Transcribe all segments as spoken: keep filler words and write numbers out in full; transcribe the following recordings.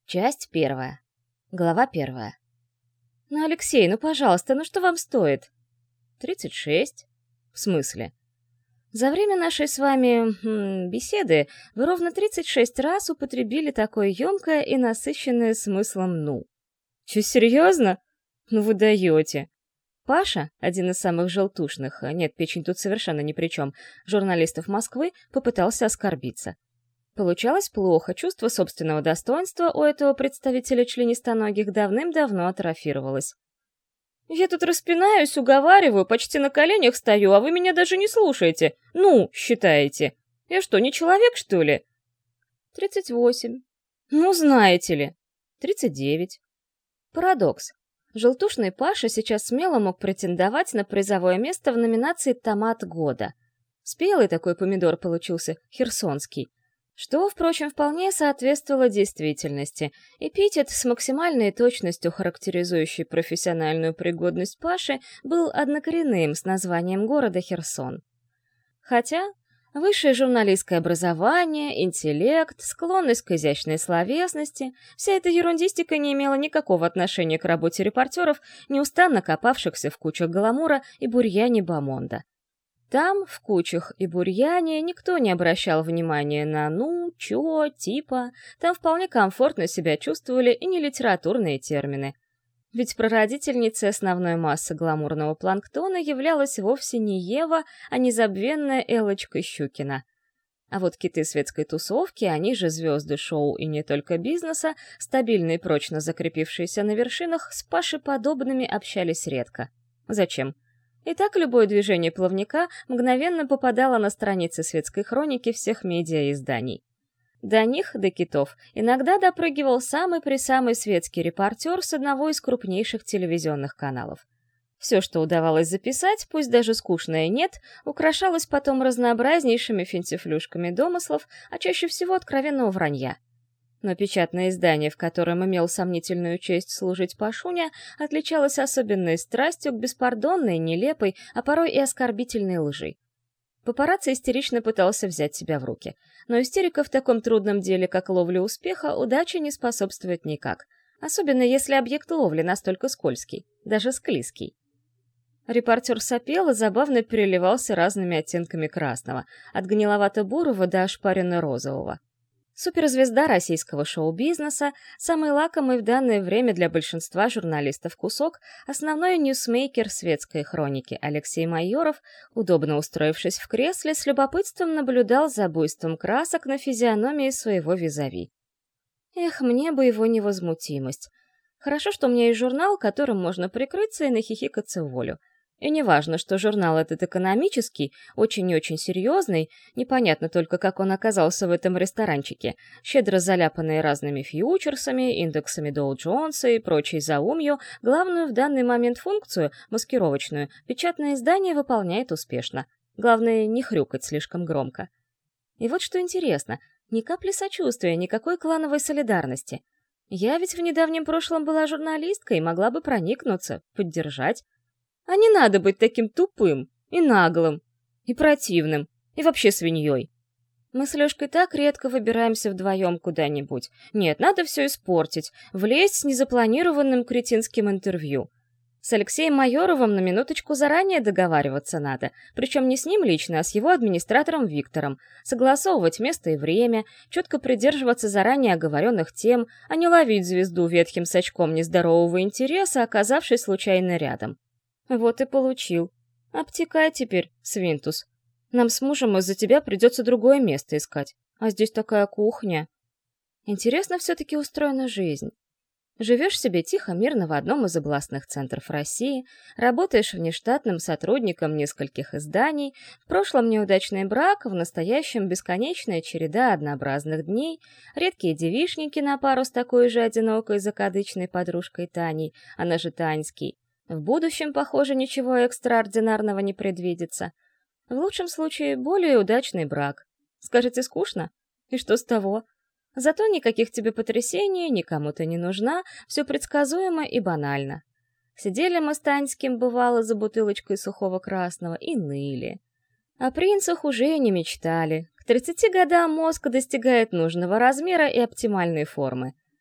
Часть первая. Глава первая. «Ну, Алексей, ну, пожалуйста, ну что вам стоит?» «Тридцать шесть». «В смысле?» «За время нашей с вами м, беседы вы ровно тридцать шесть раз употребили такое емкое и насыщенное смыслом «ну». Чё, серьезно? Ну вы даете!» Паша, один из самых желтушных, нет, печень тут совершенно ни при чем, журналистов Москвы, попытался оскорбиться. Получалось плохо, чувство собственного достоинства у этого представителя членистоногих давным-давно атрофировалось. «Я тут распинаюсь, уговариваю, почти на коленях стою, а вы меня даже не слушаете. Ну, считаете. Я что, не человек, что ли?» «тридцать восемь». «Ну, знаете ли». «тридцать девять». Парадокс. Желтушный Паша сейчас смело мог претендовать на призовое место в номинации «Томат года». Спелый такой помидор получился, херсонский. Что, впрочем, вполне соответствовало действительности. Эпитет с максимальной точностью, характеризующий профессиональную пригодность Паши, был однокоренным с названием города Херсон. Хотя высшее журналистское образование, интеллект, склонность к изящной словесности — вся эта ерундистика не имела никакого отношения к работе репортеров, неустанно копавшихся в кучах гламура и бурьяне бомонда. Там, в кучах и бурьяне, никто не обращал внимания на «ну», «чё», «типа», там вполне комфортно себя чувствовали и не литературные термины. Ведь прародительницей основной массы гламурного планктона являлась вовсе не Ева, а незабвенная Эллочка Щукина. А вот киты светской тусовки, они же звезды шоу и не только бизнеса, стабильно и прочно закрепившиеся на вершинах, с Пашеподобными общались редко. Зачем? И так любое движение плавника мгновенно попадало на страницы светской хроники всех медиаизданий. До них, до китов, иногда допрыгивал самый-пресамый светский репортер с одного из крупнейших телевизионных каналов. Все, что удавалось записать, пусть даже скучное «нет», украшалось потом разнообразнейшими финтифлюшками домыслов, а чаще всего откровенного вранья. Но печатное издание, в котором имел сомнительную честь служить Пашуня, отличалось особенной страстью к беспардонной, нелепой, а порой и оскорбительной лжи. Папарацци истерично пытался взять себя в руки, но истерика в таком трудном деле, как ловля успеха, удаче не способствует никак, особенно если объект ловли настолько скользкий, даже склизкий. Репортер сопел и забавно переливался разными оттенками красного, от гниловато-бурого до ошпаренно-розового. Суперзвезда российского шоу-бизнеса, самый лакомый в данное время для большинства журналистов кусок, основной ньюсмейкер светской хроники Алексей Майоров, удобно устроившись в кресле, с любопытством наблюдал за буйством красок на физиономии своего визави. Эх, мне бы его невозмутимость. Хорошо, что у меня есть журнал, которым можно прикрыться и нахихикаться в волю. И неважно, что журнал этот экономический, очень и очень серьезный, непонятно только, как он оказался в этом ресторанчике, щедро заляпанный разными фьючерсами, индексами Доу-Джонса и прочей заумью, главную в данный момент функцию, маскировочную, печатное издание выполняет успешно. Главное, не хрюкать слишком громко. И вот что интересно, ни капли сочувствия, никакой клановой солидарности. Я ведь в недавнем прошлом была журналисткой и могла бы проникнуться, поддержать. А не надо быть таким тупым, и наглым, и противным, и вообще свиньей. Мы с Лёшкой так редко выбираемся вдвоем куда-нибудь. Нет, надо все испортить, влезть с незапланированным кретинским интервью. С Алексеем Майоровым на минуточку заранее договариваться надо, причем не с ним лично, а с его администратором Виктором, согласовывать место и время, четко придерживаться заранее оговоренных тем, а не ловить звезду ветхим сачком нездорового интереса, оказавшись случайно рядом. Вот и получил. Обтекай теперь, свинтус. Нам с мужем из-за тебя придется другое место искать. А здесь такая кухня. Интересно все-таки устроена жизнь. Живешь себе тихо, мирно в одном из областных центров России, работаешь внештатным сотрудником нескольких изданий, в прошлом неудачный брак, в настоящем бесконечная череда однообразных дней, редкие девичники на пару с такой же одинокой закадычной подружкой Таней, она же Таньский. В будущем, похоже, ничего экстраординарного не предвидится. В лучшем случае, более удачный брак. Скажете, скучно? И что с того? Зато никаких тебе потрясений, никому ты не нужна, все предсказуемо и банально. Сидели мы с Таньским, бывало, за бутылочкой сухого красного и ныли. О принцах уже и не мечтали. К тридцати годам мозг достигает нужного размера и оптимальной формы.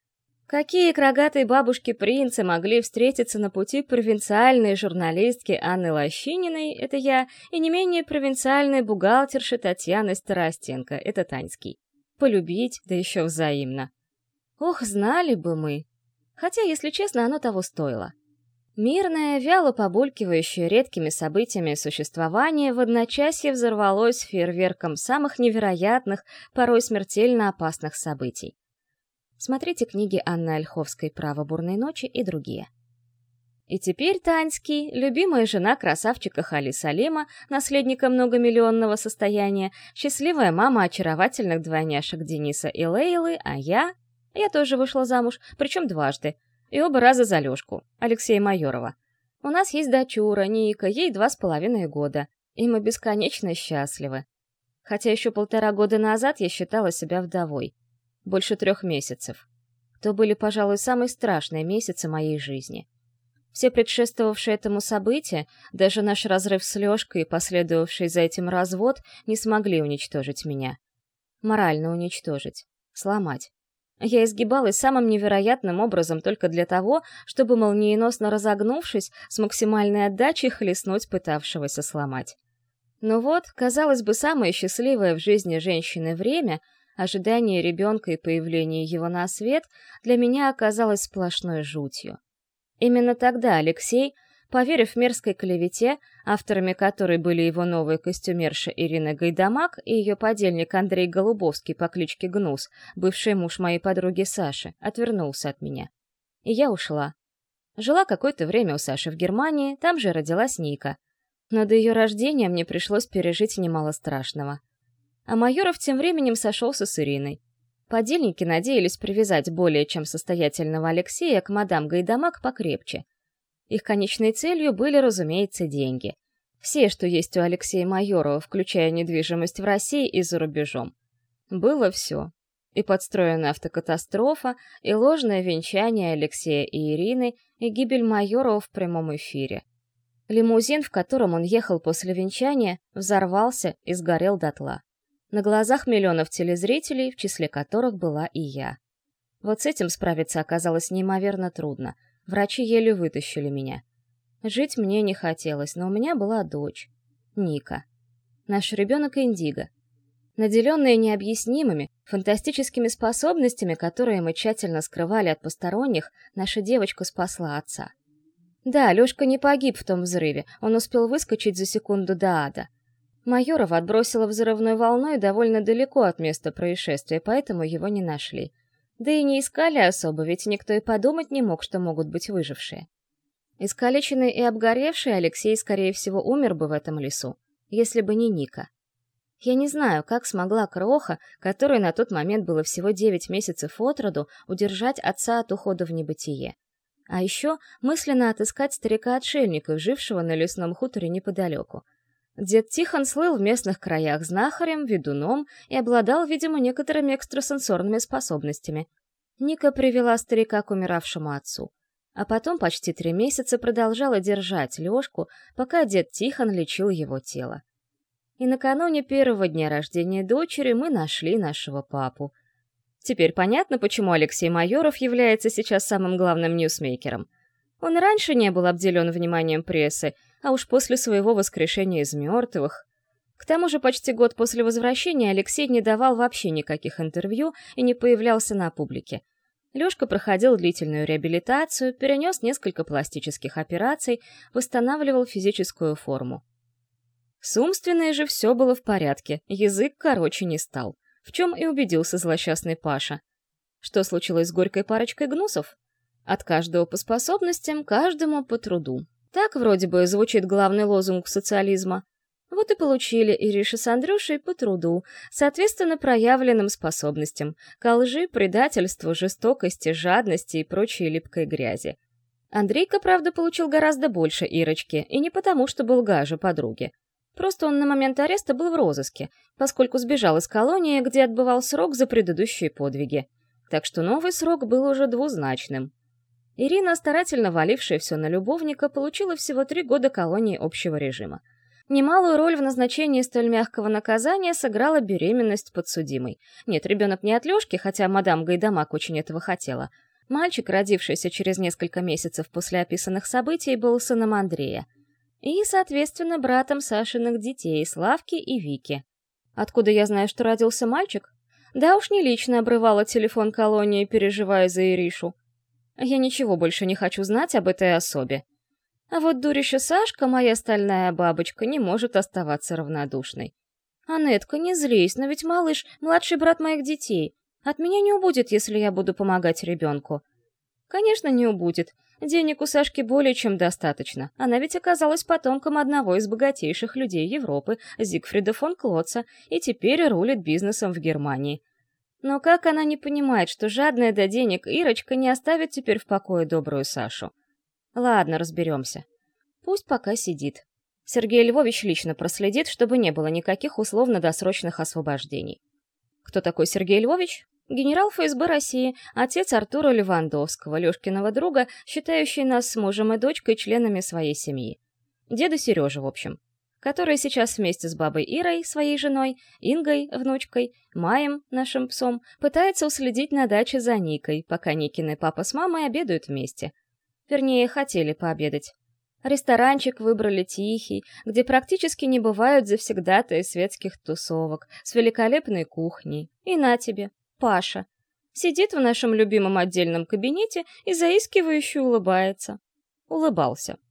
Какие к рогатой бабушке-принцы могли встретиться на пути провинциальной журналистки Анны Лощининой, это я, и не менее провинциальной бухгалтерши Татьяны Старостенко, это Таньский. Полюбить, да еще взаимно. Ох, знали бы мы. Хотя, если честно, оно того стоило. Мирное, вяло побулькивающее редкими событиями существование в одночасье взорвалось фейерверком самых невероятных, порой смертельно опасных событий. Смотрите книги Анны Ольховской «Право бурной ночи» и другие. И теперь Таньский, любимая жена красавчика Хали Салима, наследника многомиллионного состояния, счастливая мама очаровательных двойняшек Дениса и Лейлы, а я... Я тоже вышла замуж, причем дважды. И оба раза за Лёшку, Алексея Майорова. У нас есть дочура, Ника, ей два с половиной года. И мы бесконечно счастливы. Хотя еще полтора года назад я считала себя вдовой. Больше трех месяцев. То были, пожалуй, самые страшные месяцы моей жизни. Все предшествовавшие этому события, даже наш разрыв с Лёшкой и последовавший за этим развод, не смогли уничтожить меня. Морально уничтожить. Сломать. Я изгибалась самым невероятным образом только для того, чтобы, молниеносно разогнувшись, с максимальной отдачей хлестнуть пытавшегося сломать. Но вот, казалось бы, самое счастливое в жизни женщины время — ожидание ребенка и появление его на свет для меня оказалось сплошной жутью. Именно тогда Алексей, поверив мерзкой клевете, авторами которой были его новая костюмерша Ирина Гайдамак и ее подельник Андрей Голубовский по кличке Гнус, бывший муж моей подруги Саши, отвернулся от меня. И я ушла. Жила какое-то время у Саши в Германии, там же родилась Ника. Но до ее рождения мне пришлось пережить немало страшного. А Майоров тем временем сошелся с Ириной. Подельники надеялись привязать более чем состоятельного Алексея к мадам Гайдамак покрепче. Их конечной целью были, разумеется, деньги. Все, что есть у Алексея Майорова, включая недвижимость в России и за рубежом. Было все. И подстроенная автокатастрофа, и ложное венчание Алексея и Ирины, и гибель Майорова в прямом эфире. Лимузин, в котором он ехал после венчания, взорвался и сгорел дотла. На глазах миллионов телезрителей, в числе которых была и я. Вот с этим справиться оказалось неимоверно трудно. Врачи еле вытащили меня. Жить мне не хотелось, но у меня была дочь. Ника. Наш ребенок Индиго. Наделенная необъяснимыми, фантастическими способностями, которые мы тщательно скрывали от посторонних, наша девочка спасла отца. Да, Лёшка не погиб в том взрыве, он успел выскочить за секунду до ада. Майорова отбросила взрывной волной довольно далеко от места происшествия, поэтому его не нашли. Да и не искали особо, ведь никто и подумать не мог, что могут быть выжившие. Искалеченный и обгоревший Алексей, скорее всего, умер бы в этом лесу, если бы не Ника. Я не знаю, как смогла Кроха, которой на тот момент было всего девять месяцев от роду, удержать отца от ухода в небытие. А еще мысленно отыскать старика-отшельника, жившего на лесном хуторе неподалеку. Дед Тихон слыл в местных краях знахарем, ведуном и обладал, видимо, некоторыми экстрасенсорными способностями. Ника привела старика к умиравшему отцу. А потом почти три месяца продолжала держать Лёшку, пока дед Тихон лечил его тело. И накануне первого дня рождения дочери мы нашли нашего папу. Теперь понятно, почему Алексей Майоров является сейчас самым главным ньюсмейкером. Он раньше не был обделен вниманием прессы, а уж после своего воскрешения из мертвых. К тому же почти год после возвращения Алексей не давал вообще никаких интервью и не появлялся на публике. Лёшка проходил длительную реабилитацию, перенес несколько пластических операций, восстанавливал физическую форму. С умственной же все было в порядке, язык короче не стал, в чем и убедился злосчастный Паша. Что случилось с горькой парочкой гнусов? От каждого по способностям, каждому по труду. Так вроде бы звучит главный лозунг социализма. Вот и получили Ириша с Андрюшей по труду, соответственно проявленным способностям, ко лжи, предательству, жестокости, жадности и прочей липкой грязи. Андрейка, правда, получил гораздо больше Ирочки, и не потому, что был гаже подруги. Просто он на момент ареста был в розыске, поскольку сбежал из колонии, где отбывал срок за предыдущие подвиги. Так что новый срок был уже двузначным. Ирина, старательно валившая все на любовника, получила всего три года колонии общего режима. Немалую роль в назначении столь мягкого наказания сыграла беременность подсудимой. Нет, ребенок не от Лёшки, хотя мадам Гайдамак очень этого хотела. Мальчик, родившийся через несколько месяцев после описанных событий, был сыном Андрея. И, соответственно, братом Сашиных детей, Славки и Вики. Откуда я знаю, что родился мальчик? Да уж не лично обрывала телефон колонии, переживая за Иришу. Я ничего больше не хочу знать об этой особе. А вот дурища Сашка, моя стальная бабочка, не может оставаться равнодушной. «Анетка, не злись, но ведь малыш — младший брат моих детей. От меня не убудет, если я буду помогать ребенку». Конечно, не убудет. Денег у Сашки более чем достаточно. Она ведь оказалась потомком одного из богатейших людей Европы, Зигфрида фон Клотца, и теперь рулит бизнесом в Германии. Но как она не понимает, что жадная до денег Ирочка не оставит теперь в покое добрую Сашу? Ладно, разберемся. Пусть пока сидит. Сергей Львович лично проследит, чтобы не было никаких условно-досрочных освобождений. Кто такой Сергей Львович? Генерал эф эс бэ России, отец Артура Левандовского, Лёшкиного друга, считающий нас с мужем и дочкой членами своей семьи. Деда Сережа, в общем. Который сейчас вместе с бабой Ирой, своей женой, Ингой, внучкой, Маем, нашим псом, пытается уследить на даче за Никой, пока Никины папа с мамой обедают вместе. Вернее, хотели пообедать. Ресторанчик выбрали тихий, где практически не бывают завсегдатаи светских тусовок, с великолепной кухней. И на тебе, Паша. Сидит в нашем любимом отдельном кабинете и заискивающе улыбается. Улыбался.